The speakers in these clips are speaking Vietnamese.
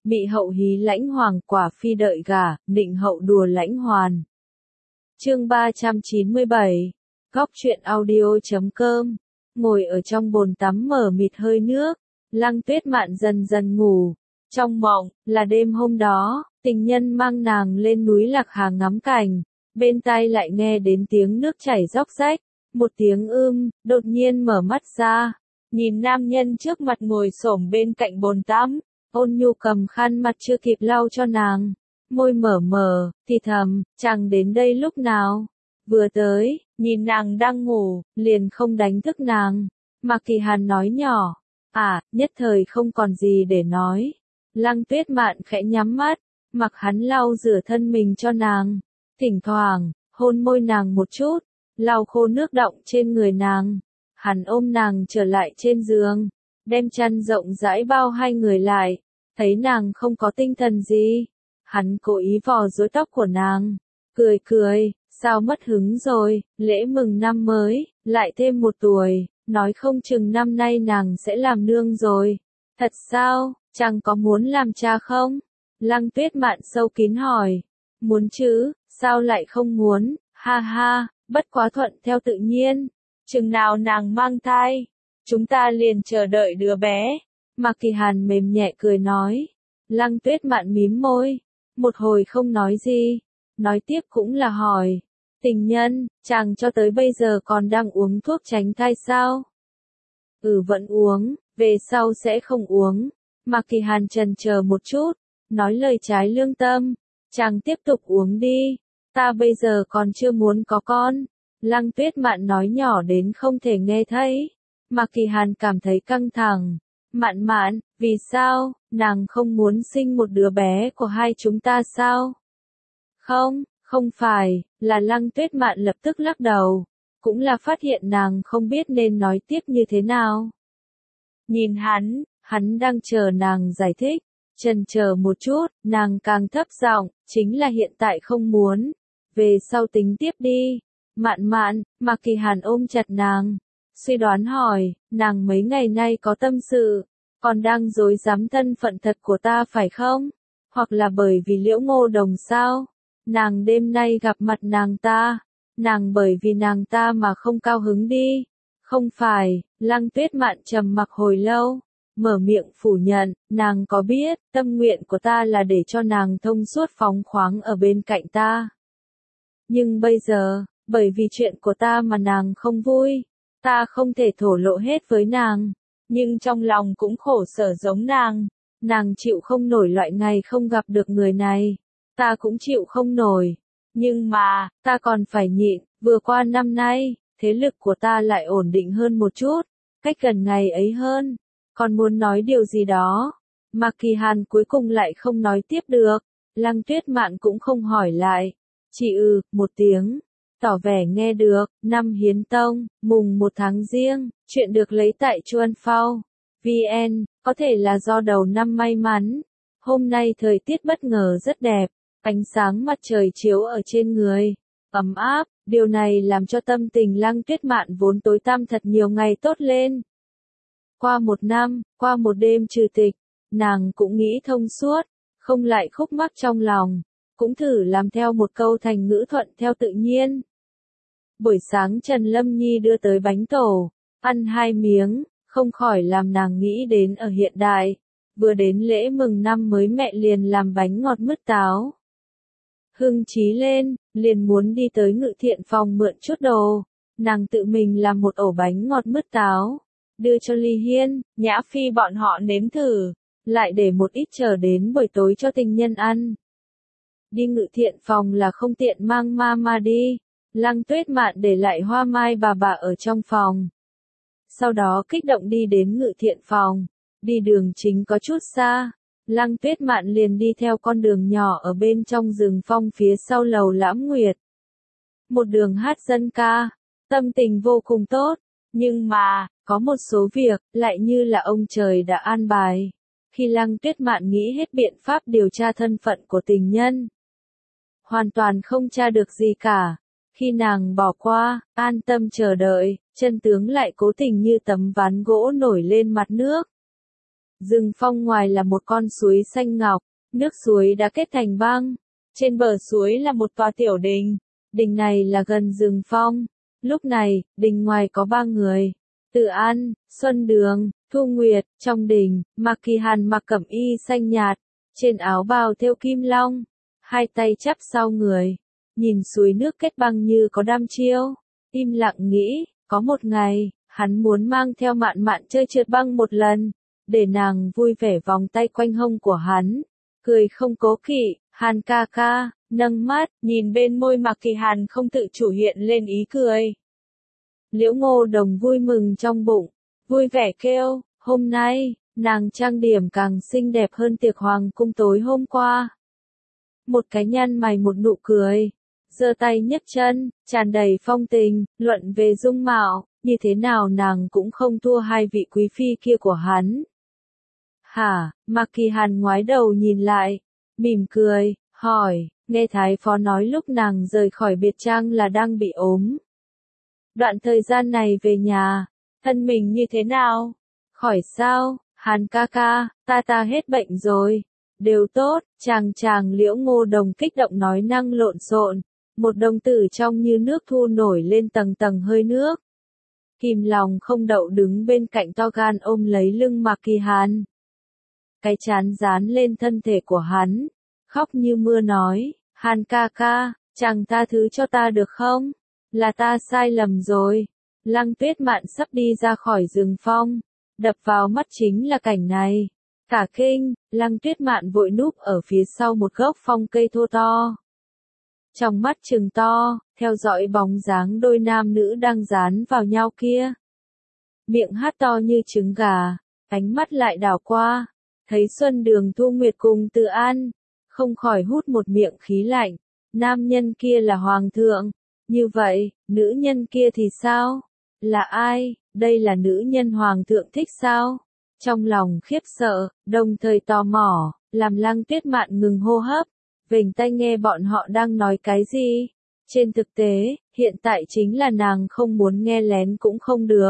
Mị hậu hí lãnh hoàng, quả phi đợi gả, nịnh hậu đùa lãnh hoàn. Chương 397. Góc truyện audio.com. Ngồi ở trong bồn tắm mở mịt hơi nước, Lăng Tuyết Mạn dần dần ngủ. Trong mộng, là đêm hôm đó, tình nhân mang nàng lên núi Lạc Hà ngắm cảnh, bên tai lại nghe đến tiếng nước chảy róc rách, một tiếng đột nhiên mở mắt ra, nhìn nam nhân trước mặt ngồi xổm bên cạnh bồn tắm, ôn nhu cầm khăn mặt chưa kịp lau cho nàng, môi mở mở, thì thầm, chàng đến đây lúc nào? Vừa tới, nhìn nàng đang ngủ, liền không đánh thức nàng. Mạc Kỳ Hàn nói nhỏ, nhất thời không còn gì để nói. Lăng Tuyết Mạn khẽ nhắm mắt, mặc hắn lau rửa thân mình cho nàng, thỉnh thoảng, hôn môi nàng một chút, lau khô nước đọng trên người nàng. Hắn ôm nàng trở lại trên giường, đem chăn rộng rãi bao hai người lại, thấy nàng không có tinh thần gì. Hắn cố ý vò rối tóc của nàng, cười cười, sao mất hứng rồi, lễ mừng năm mới, lại thêm một tuổi, nói không chừng năm nay nàng sẽ làm nương rồi. Thật sao, chàng có muốn làm cha không? Lăng Tuyết Mạn sâu kín hỏi. Muốn chứ, sao lại không muốn, ha ha, bất quá thuận theo tự nhiên. Chừng nào nàng mang thai, chúng ta liền chờ đợi đứa bé. Mạc Kỳ Hàn mềm nhẹ cười nói. Lăng Tuyết Mạn mím môi, một hồi không nói gì, nói tiếp cũng là hỏi. Tình nhân, chàng cho tới bây giờ còn đang uống thuốc tránh thai sao? Vẫn uống, về sau sẽ không uống. Mạc Kỳ Hàn chần chờ một chút, nói lời trái lương tâm. Chàng tiếp tục uống đi, ta bây giờ còn chưa muốn có con. Lăng Tuyết Mạn nói nhỏ đến không thể nghe thấy. Mạc Kỳ Hàn cảm thấy căng thẳng. Mạn, vì sao, nàng không muốn sinh một đứa bé của hai chúng ta sao? Không phải, là Lăng Tuyết Mạn lập tức lắc đầu. Cũng là phát hiện nàng không biết nên nói tiếp như thế nào. Nhìn hắn đang chờ nàng giải thích. Chần chờ một chút, nàng càng thấp giọng, chính là hiện tại không muốn. Về sau tính tiếp đi. Mạn, Mạc Kỳ Hàn ôm chặt nàng. Suy đoán hỏi, nàng mấy ngày nay có tâm sự, còn đang dối dám thân phận thật của ta phải không? Hoặc là bởi vì Liễu Ngô Đồng sao? Nàng đêm nay gặp mặt nàng bởi vì nàng ta mà không cao hứng đi. Không phải, Lăng Tuyết Mạn trầm mặc hồi lâu, mở miệng phủ nhận, nàng có biết, tâm nguyện của ta là để cho nàng thông suốt phóng khoáng ở bên cạnh ta. Nhưng bây giờ, bởi vì chuyện của ta mà nàng không vui, ta không thể thổ lộ hết với nàng, nhưng trong lòng cũng khổ sở giống nàng chịu không nổi loại ngày không gặp được người này, ta cũng chịu không nổi, nhưng mà, ta còn phải nhịn, vừa qua năm nay, thế lực của ta lại ổn định hơn một chút, cách gần ngày ấy hơn, còn muốn nói điều gì đó. Mạc Kỳ Hàn cuối cùng lại không nói tiếp được, Lăng Tuyết Mạn cũng không hỏi lại, chỉ một tiếng, tỏ vẻ nghe được. Năm Hiến Tông, mùng 1 tháng Giêng, chuyện được lấy tại Chuan Phao, VN, có thể là do đầu năm may mắn. Hôm nay thời tiết bất ngờ rất đẹp, ánh sáng mặt trời chiếu ở trên người, ấm áp, điều này làm cho tâm tình Lăng Tuyết Mạn vốn tối tăm thật nhiều ngày tốt lên. Qua một năm, qua một đêm trừ tịch, nàng cũng nghĩ thông suốt, không lại khúc mắc trong lòng, cũng thử làm theo một câu thành ngữ thuận theo tự nhiên. Buổi sáng Trần Lâm Nhi đưa tới bánh tổ, ăn 2 miếng, không khỏi làm nàng nghĩ đến ở hiện đại, vừa đến lễ mừng năm mới mẹ liền làm bánh ngọt mứt táo. Hưng trí lên, liền muốn đi tới Ngự Thiện phòng mượn chút đồ, nàng tự mình làm một ổ bánh ngọt mứt táo, đưa cho Ly Hiên, Nhã Phi bọn họ nếm thử, lại để một ít chờ đến buổi tối cho tình nhân ăn. Đi Ngự Thiện phòng là không tiện mang ma đi, Lăng Tuyết Mạn để lại Hoa Mai bà ở trong phòng. Sau đó kích động đi đến Ngự Thiện phòng, đi đường chính có chút xa, Lăng Tuyết Mạn liền đi theo con đường nhỏ ở bên trong rừng phong phía sau lầu Lãm Nguyệt. Một đường hát dân ca, tâm tình vô cùng tốt, nhưng mà, có một số việc, lại như là ông trời đã an bài. Khi Lăng Tuyết Mạn nghĩ hết biện pháp điều tra thân phận của tình nhân, hoàn toàn không tra được gì cả. Khi nàng bỏ qua, an tâm chờ đợi, chân tướng lại cố tình như tấm ván gỗ nổi lên mặt nước. Rừng phong ngoài là một con suối xanh ngọc, nước suối đã kết thành băng. Trên bờ suối là một tòa tiểu đình, đình này là gần rừng phong. Lúc này, đình ngoài có 3 người. Từ An, Xuân Đường, Thu Nguyệt. Trong đình, Mạc Kỳ Hàn mặc cẩm y xanh nhạt, trên áo bào thêu kim long, hai tay chắp sau người, nhìn suối nước kết băng như có đăm chiêu, im lặng nghĩ, có một ngày, hắn muốn mang theo Mạn Mạn chơi trượt băng một lần, để nàng vui vẻ vòng tay quanh hông của hắn, cười không cố kỵ. Hàn ca ca, nâng mắt, nhìn bên môi Mạc Kỳ Hàn không tự chủ hiện lên ý cười. Liễu Ngô Đồng vui mừng trong bụng, vui vẻ kêu, hôm nay, nàng trang điểm càng xinh đẹp hơn tiệc hoàng cung tối hôm qua. Một cái nhăn mày một nụ cười, giơ tay nhấc chân, tràn đầy phong tình, luận về dung mạo, như thế nào nàng cũng không thua hai vị quý phi kia của hắn. Hả, Mạc Kỳ Hàn ngoái đầu nhìn lại, mỉm cười, hỏi, nghe Thái Phó nói lúc nàng rời khỏi biệt trang là đang bị ốm. Đoạn thời gian này về nhà, thân mình như thế nào? Khỏi sao, Hàn ca ca, ta hết bệnh rồi. Đều tốt, chàng Liễu Ngô Đồng kích động nói năng lộn xộn, một đồng tử trong như nước thu nổi lên tầng tầng hơi nước. Kìm lòng không đậu đứng bên cạnh to gan ôm lấy lưng Mạc Kỳ Hàn. Cái chán dán lên thân thể của hắn, khóc như mưa nói, Hàn ca ca, chàng tha thứ cho ta được không? Là ta sai lầm rồi. Lăng Tuyết Mạn sắp đi ra khỏi rừng phong, đập vào mắt chính là cảnh này. Cả kinh, Lăng Tuyết Mạn vội núp ở phía sau một gốc phong cây thô to. Trong mắt trừng to, theo dõi bóng dáng đôi nam nữ đang dán vào nhau kia. Miệng hát to như trứng gà, ánh mắt lại đảo qua, thấy Xuân Đường, Thu Nguyệt cùng Từ An, không khỏi hút một miệng khí lạnh. Nam nhân kia là hoàng thượng, như vậy, nữ nhân kia thì sao? Là ai? Đây là nữ nhân hoàng thượng thích sao? Trong lòng khiếp sợ, đồng thời tò mò, làm Lăng Tuyết Mạn ngừng hô hấp, vểnh tai nghe bọn họ đang nói cái gì. Trên thực tế, hiện tại chính là nàng không muốn nghe lén cũng không được.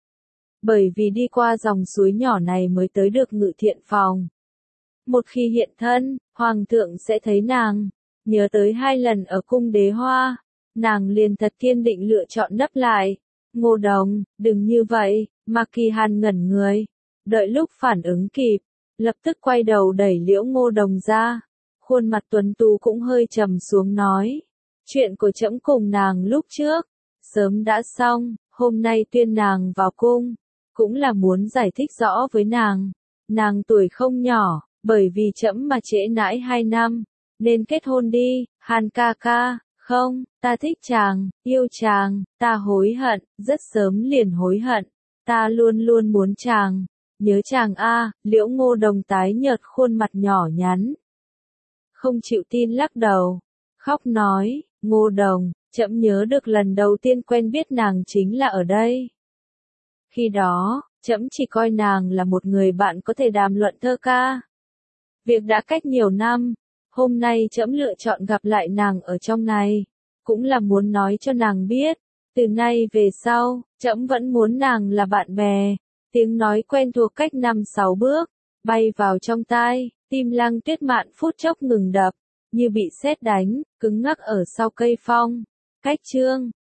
Bởi vì đi qua dòng suối nhỏ này mới tới được Ngự Thiện phòng. Một khi hiện thân, hoàng thượng sẽ thấy nàng. Nhớ tới 2 lần ở cung Đế Hoa, nàng liền thật kiên định lựa chọn nấp lại. Ngô Đồng, đừng như vậy. Mạc Kỳ Hàn ngẩn người, đợi lúc phản ứng kịp, lập tức quay đầu đẩy Liễu Ngô Đồng ra. Khuôn mặt tuấn tú cũng hơi trầm xuống nói, chuyện của trẫm cùng nàng lúc trước, sớm đã xong, hôm nay tuyên nàng vào cung, cũng là muốn giải thích rõ với nàng. Nàng tuổi không nhỏ, bởi vì trẫm mà trễ nãi 2 năm, nên kết hôn đi. Hàn ca ca, không, ta thích chàng, yêu chàng, ta hối hận, rất sớm liền hối hận, ta luôn luôn muốn chàng, nhớ chàng a. Liễu Ngô Đồng tái nhợt khuôn mặt nhỏ nhắn, không chịu tin lắc đầu, khóc nói, Ngô Đồng, trẫm nhớ được lần đầu tiên quen biết nàng chính là ở đây. Khi đó, trẫm chỉ coi nàng là một người bạn có thể đàm luận thơ ca. Việc đã cách nhiều năm, hôm nay trẫm lựa chọn gặp lại nàng ở trong này, cũng là muốn nói cho nàng biết, từ nay về sau, trẫm vẫn muốn nàng là bạn bè. Tiếng nói quen thuộc cách 5-6 bước, bay vào trong tai, tim Lăng Tuyết Mạn phút chốc ngừng đập, như bị sét đánh, cứng ngắc ở sau cây phong. Cách chương